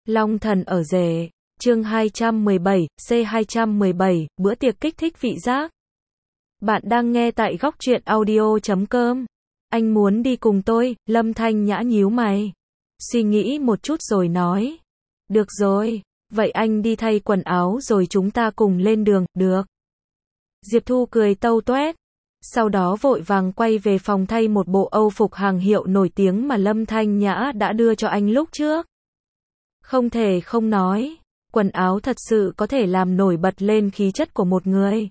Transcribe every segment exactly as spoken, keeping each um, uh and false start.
Long thần ở rể, chương hai trăm mười bảy, C hai trăm mười bảy, bữa tiệc kích thích vị giác. Bạn đang nghe tại góc truyện audio chấm com. Anh muốn đi cùng tôi, Lâm Thanh Nhã nhíu mày. Suy nghĩ một chút rồi nói. Được rồi, vậy anh đi thay quần áo rồi chúng ta cùng lên đường, được. Diệp Thu cười tâu toét. Sau đó vội vàng quay về phòng thay một bộ âu phục hàng hiệu nổi tiếng mà Lâm Thanh Nhã đã đưa cho anh lúc trước. Không thể không nói, quần áo thật sự có thể làm nổi bật lên khí chất của một người.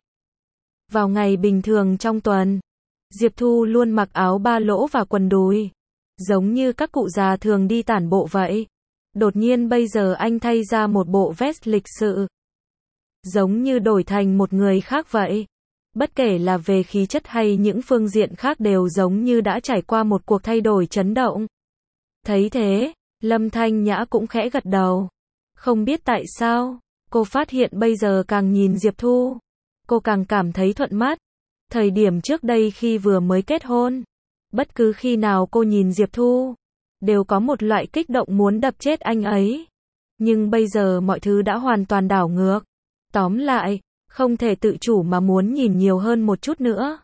Vào ngày bình thường trong tuần, Diệp Thu luôn mặc áo ba lỗ và quần đùi, giống như các cụ già thường đi tản bộ vậy. Đột nhiên bây giờ anh thay ra một bộ vest lịch sự, giống như đổi thành một người khác vậy. Bất kể là về khí chất hay những phương diện khác đều giống như đã trải qua một cuộc thay đổi chấn động. Thấy thế, Lâm Thanh Nhã cũng khẽ gật đầu. Không biết tại sao, cô phát hiện bây giờ càng nhìn Diệp Thu, cô càng cảm thấy thuận mắt. Thời điểm trước đây khi vừa mới kết hôn, bất cứ khi nào cô nhìn Diệp Thu, đều có một loại kích động muốn đập chết anh ấy. Nhưng bây giờ mọi thứ đã hoàn toàn đảo ngược. Tóm lại, không thể tự chủ mà muốn nhìn nhiều hơn một chút nữa.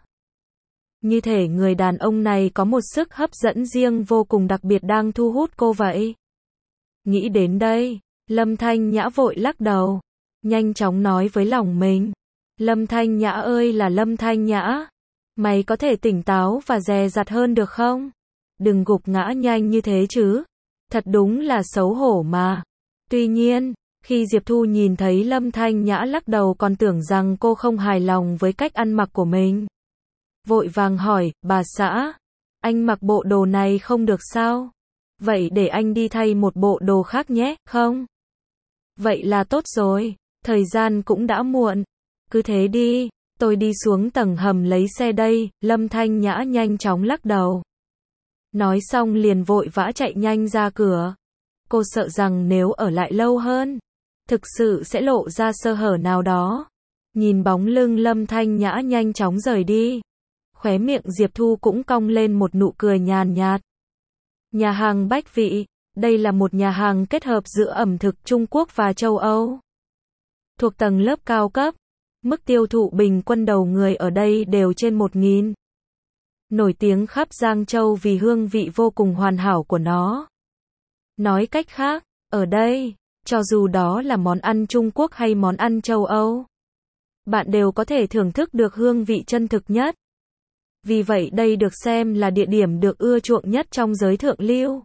Như thể người đàn ông này có một sức hấp dẫn riêng vô cùng đặc biệt đang thu hút cô vậy. Nghĩ đến đây, Lâm Thanh Nhã vội lắc đầu, nhanh chóng nói với lòng mình. Lâm Thanh Nhã ơi là Lâm Thanh Nhã, mày có thể tỉnh táo và dè dặt hơn được không? Đừng gục ngã nhanh như thế chứ. Thật đúng là xấu hổ mà. Tuy nhiên, khi Diệp Thu nhìn thấy Lâm Thanh Nhã lắc đầu còn tưởng rằng cô không hài lòng với cách ăn mặc của mình. Vội vàng hỏi, bà xã, anh mặc bộ đồ này không được sao? Vậy để anh đi thay một bộ đồ khác nhé, không? Vậy là tốt rồi, thời gian cũng đã muộn. Cứ thế đi, tôi đi xuống tầng hầm lấy xe đây. Lâm Thanh Nhã nhanh chóng lắc đầu. Nói xong liền vội vã chạy nhanh ra cửa. Cô sợ rằng nếu ở lại lâu hơn, thực sự sẽ lộ ra sơ hở nào đó. Nhìn bóng lưng Lâm Thanh Nhã nhanh chóng rời đi, khóe miệng Diệp Thu cũng cong lên một nụ cười nhàn nhạt. Nhà hàng Bách Vị, đây là một nhà hàng kết hợp giữa ẩm thực Trung Quốc và châu Âu. Thuộc tầng lớp cao cấp, mức tiêu thụ bình quân đầu người ở đây đều trên một nghìn. Nổi tiếng khắp Giang Châu vì hương vị vô cùng hoàn hảo của nó. Nói cách khác, ở đây, cho dù đó là món ăn Trung Quốc hay món ăn châu Âu, bạn đều có thể thưởng thức được hương vị chân thực nhất. Vì vậy đây được xem là địa điểm được ưa chuộng nhất trong giới thượng lưu.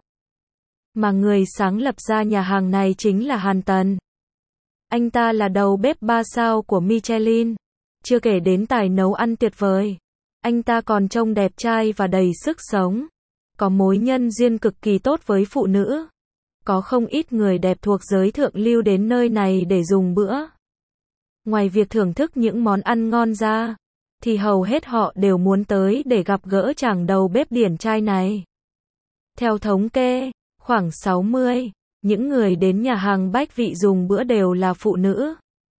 Mà người sáng lập ra nhà hàng này chính là Hàn Tần. Anh ta là đầu bếp ba sao của Michelin. Chưa kể đến tài nấu ăn tuyệt vời, anh ta còn trông đẹp trai và đầy sức sống. Có mối nhân duyên cực kỳ tốt với phụ nữ. Có không ít người đẹp thuộc giới thượng lưu đến nơi này để dùng bữa. Ngoài việc thưởng thức những món ăn ngon ra, thì hầu hết họ đều muốn tới để gặp gỡ chàng đầu bếp điển trai này. Theo thống kê, khoảng sáu mươi, những người đến nhà hàng Bách Vị dùng bữa đều là phụ nữ.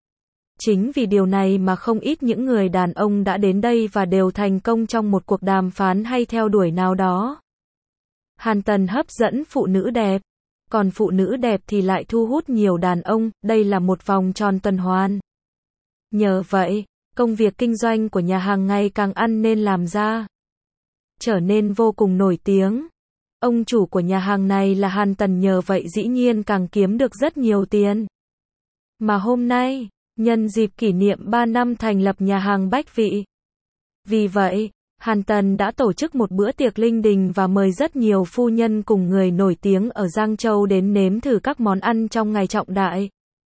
Chính vì điều này mà không ít những người đàn ông đã đến đây và đều thành công trong một cuộc đàm phán hay theo đuổi nào đó. Hàn Tần hấp dẫn phụ nữ đẹp, còn phụ nữ đẹp thì lại thu hút nhiều đàn ông, đây là một vòng tròn tuần hoàn. Nhờ vậy, công việc kinh doanh của nhà hàng ngày càng ăn nên làm ra, trở nên vô cùng nổi tiếng. Ông chủ của nhà hàng này là Hàn Tần, nhờ vậy dĩ nhiên càng kiếm được rất nhiều tiền. Mà hôm nay, nhân dịp kỷ niệm ba năm thành lập nhà hàng Bách Vị, vì vậy, Hàn Tần đã tổ chức một bữa tiệc linh đình và mời rất nhiều phu nhân cùng người nổi tiếng ở Giang Châu đến nếm thử các món ăn trong ngày trọng đại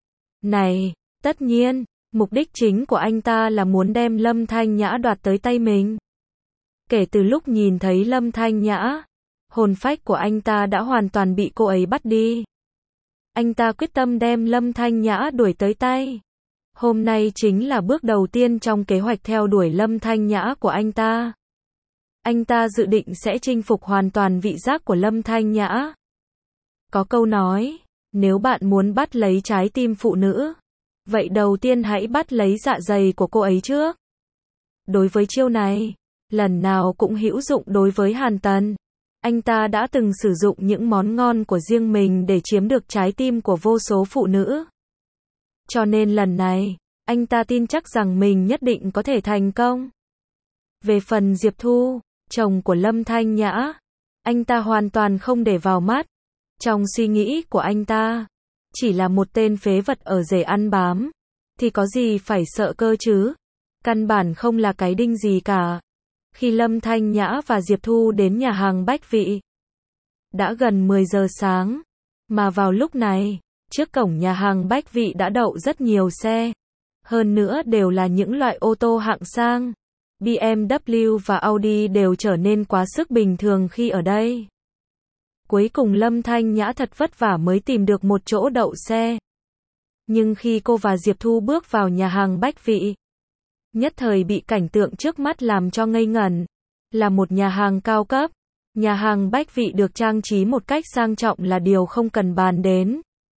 này. Tất nhiên, mục đích chính của anh ta là muốn đem Lâm Thanh Nhã đoạt tới tay mình. Kể từ lúc nhìn thấy Lâm Thanh Nhã, hồn phách của anh ta đã hoàn toàn bị cô ấy bắt đi. Anh ta quyết tâm đem Lâm Thanh Nhã đuổi tới tay. Hôm nay chính là bước đầu tiên trong kế hoạch theo đuổi Lâm Thanh Nhã của anh ta. Anh ta dự định sẽ chinh phục hoàn toàn vị giác của Lâm Thanh Nhã. Có câu nói, nếu bạn muốn bắt lấy trái tim phụ nữ, vậy đầu tiên hãy bắt lấy dạ dày của cô ấy trước. Đối với chiêu này, lần nào cũng hữu dụng đối với Hàn Tần. Anh ta đã từng sử dụng những món ngon của riêng mình để chiếm được trái tim của vô số phụ nữ. Cho nên lần này, anh ta tin chắc rằng mình nhất định có thể thành công. Về phần Diệp Thu, chồng của Lâm Thanh Nhã, anh ta hoàn toàn không để vào mắt. Trong suy nghĩ của anh ta, chỉ là một tên phế vật ở rể ăn bám, thì có gì phải sợ cơ chứ? Căn bản không là cái đinh gì cả. Khi Lâm Thanh Nhã và Diệp Thu đến nhà hàng Bách Vị, đã gần mười giờ sáng, mà vào lúc này, trước cổng nhà hàng Bách Vị đã đậu rất nhiều xe. Hơn nữa đều là những loại ô tô hạng sang. bê em vê và Audi đều trở nên quá sức bình thường khi ở đây. Cuối cùng Lâm Thanh Nhã thật vất vả mới tìm được một chỗ đậu xe. Nhưng khi cô và Diệp Thu bước vào nhà hàng Bách Vị, nhất thời bị cảnh tượng trước mắt làm cho ngây ngẩn. Là một nhà hàng cao cấp. Nhà hàng Bách Vị được trang trí một cách sang trọng là điều không cần bàn đến.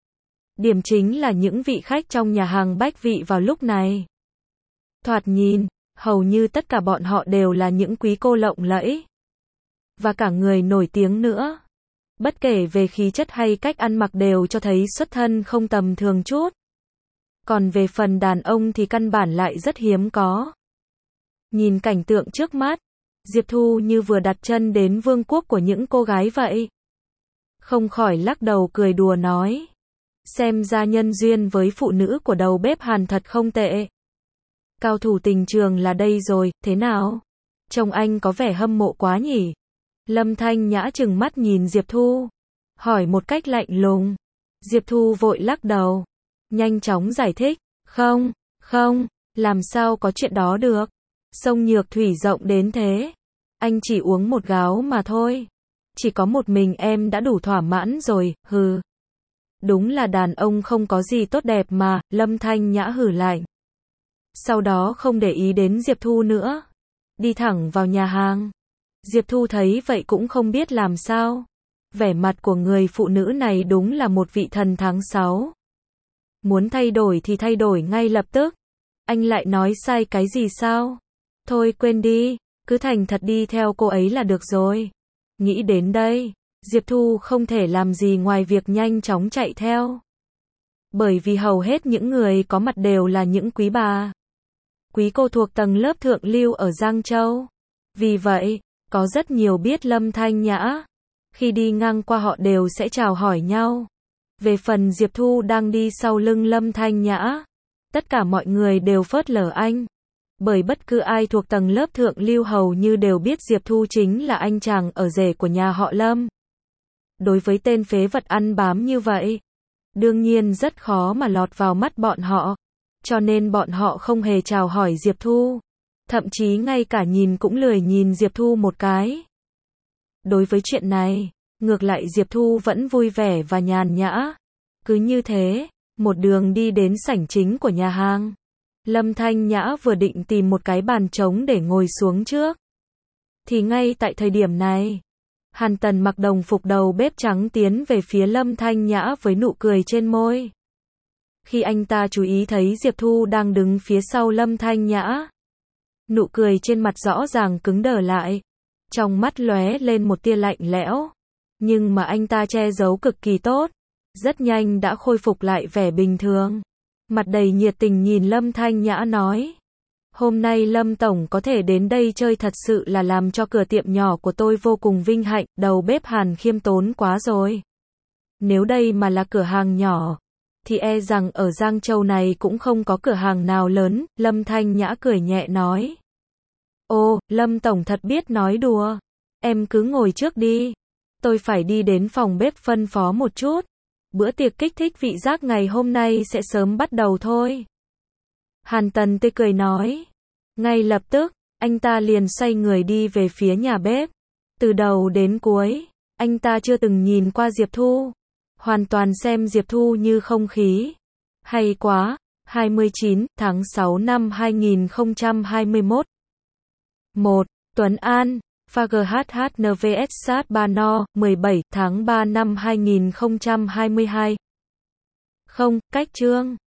Điểm chính là những vị khách trong nhà hàng Bách Vị vào lúc này. Thoạt nhìn, hầu như tất cả bọn họ đều là những quý cô lộng lẫy. Và cả người nổi tiếng nữa. Bất kể về khí chất hay cách ăn mặc đều cho thấy xuất thân không tầm thường chút. Còn về phần đàn ông thì căn bản lại rất hiếm có. Nhìn cảnh tượng trước mắt, Diệp Thu như vừa đặt chân đến vương quốc của những cô gái vậy. Không khỏi lắc đầu cười đùa nói. Xem ra nhân duyên với phụ nữ của đầu bếp Hàn thật không tệ. Cao thủ tình trường là đây rồi, thế nào? Trông anh có vẻ hâm mộ quá nhỉ? Lâm Thanh Nhã trừng mắt nhìn Diệp Thu, hỏi một cách lạnh lùng. Diệp Thu vội lắc đầu, nhanh chóng giải thích. Không, không, làm sao có chuyện đó được? Sông Nhược Thủy rộng đến thế. Anh chỉ uống một gáo mà thôi. Chỉ có một mình em đã đủ thỏa mãn rồi, hừ. Đúng là đàn ông không có gì tốt đẹp mà, Lâm Thanh Nhã hử lạnh. Sau đó không để ý đến Diệp Thu nữa. Đi thẳng vào nhà hàng. Diệp Thu thấy vậy cũng không biết làm sao. Vẻ mặt của người phụ nữ này đúng là một vị thần tháng sáu. Muốn thay đổi thì thay đổi ngay lập tức. Anh lại nói sai cái gì sao? Thôi quên đi, cứ thành thật đi theo cô ấy là được rồi. Nghĩ đến đây, Diệp Thu không thể làm gì ngoài việc nhanh chóng chạy theo. Bởi vì hầu hết những người có mặt đều là những quý bà. Quý cô thuộc tầng lớp thượng lưu ở Giang Châu. Vì vậy, có rất nhiều biết Lâm Thanh Nhã. Khi đi ngang qua họ đều sẽ chào hỏi nhau. Về phần Diệp Thu đang đi sau lưng Lâm Thanh Nhã, tất cả mọi người đều phớt lờ anh. Bởi bất cứ ai thuộc tầng lớp thượng lưu hầu như đều biết Diệp Thu chính là anh chàng ở rể của nhà họ Lâm. Đối với tên phế vật ăn bám như vậy, đương nhiên rất khó mà lọt vào mắt bọn họ. Cho nên bọn họ không hề chào hỏi Diệp Thu. Thậm chí ngay cả nhìn cũng lười nhìn Diệp Thu một cái. Đối với chuyện này, ngược lại Diệp Thu vẫn vui vẻ và nhàn nhã. Cứ như thế, một đường đi đến sảnh chính của nhà hàng. Lâm Thanh Nhã vừa định tìm một cái bàn trống để ngồi xuống trước. Thì ngay tại thời điểm này, Hàn Tần mặc đồng phục đầu bếp trắng tiến về phía Lâm Thanh Nhã với nụ cười trên môi. Khi anh ta chú ý thấy Diệp Thu đang đứng phía sau Lâm Thanh Nhã, nụ cười trên mặt rõ ràng cứng đờ lại. Trong mắt lóe lên một tia lạnh lẽo. Nhưng mà anh ta che giấu cực kỳ tốt. Rất nhanh đã khôi phục lại vẻ bình thường. Mặt đầy nhiệt tình nhìn Lâm Thanh Nhã nói. Hôm nay Lâm Tổng có thể đến đây chơi thật sự là làm cho cửa tiệm nhỏ của tôi vô cùng vinh hạnh. Đầu bếp Hàn khiêm tốn quá rồi. Nếu đây mà là cửa hàng nhỏ, thì e rằng ở Giang Châu này cũng không có cửa hàng nào lớn. Lâm Thanh Nhã cười nhẹ nói. Ô, Lâm Tổng thật biết nói đùa. Em cứ ngồi trước đi. Tôi phải đi đến phòng bếp phân phó một chút. Bữa tiệc kích thích vị giác ngày hôm nay sẽ sớm bắt đầu thôi. Hàn Tần tươi cười nói. Ngay lập tức, anh ta liền xoay người đi về phía nhà bếp. Từ đầu đến cuối, anh ta chưa từng nhìn qua Diệp Thu. Hoàn toàn xem Diệp Thu như không khí. Hay quá, hai mươi chín tháng sáu năm hai nghìn không trăm hai mươi mốt. một. Tuấn An, pha giê hát hát en vê ét sát ba no, mười bảy tháng ba năm hai nghìn không trăm hai mươi hai. Không, cách chương.